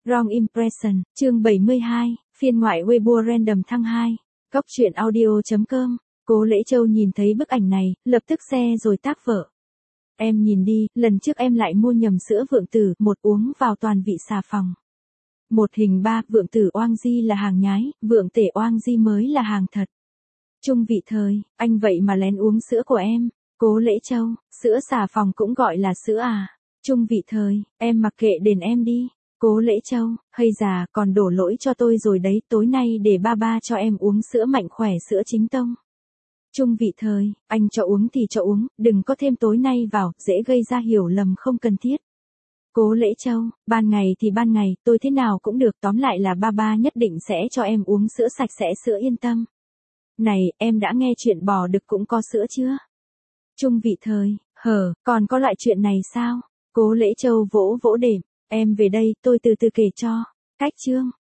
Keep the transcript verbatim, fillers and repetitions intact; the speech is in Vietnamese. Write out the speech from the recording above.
Wrong Impression, chương bảy mươi hai, phiên ngoại Weibo Random thăng hai. Góc truyện audio chấm com. Cố Lễ Châu nhìn thấy bức ảnh này, lập tức xe rồi tác vợ. Em nhìn đi, lần trước em lại mua nhầm sữa vượng tử, một uống vào toàn vị xà phòng. Một hình ba, vượng tử oang di là hàng nhái, vượng tể oang di mới là hàng thật. Trung vị thời, anh vậy mà lén uống sữa của em. Cố Lễ Châu, sữa xà phòng cũng gọi là sữa à? Trung vị thời, em mặc kệ đền em đi. Cố Lễ Châu, hay già, còn đổ lỗi cho tôi rồi đấy, tối nay để ba ba cho em uống sữa mạnh khỏe, sữa chính tông. Trung vị thời, anh cho uống thì cho uống, đừng có thêm tối nay vào, dễ gây ra hiểu lầm không cần thiết. Cố Lễ Châu, ban ngày thì ban ngày, tôi thế nào cũng được, tóm lại là ba ba nhất định sẽ cho em uống sữa sạch sẽ, sữa yên tâm. Này, em đã nghe chuyện bò đực cũng có sữa chưa? Trung vị thời, hờ, còn có loại chuyện này sao? Cố Lễ Châu vỗ vỗ đệm, em về đây, tôi từ từ kể cho. Cách chương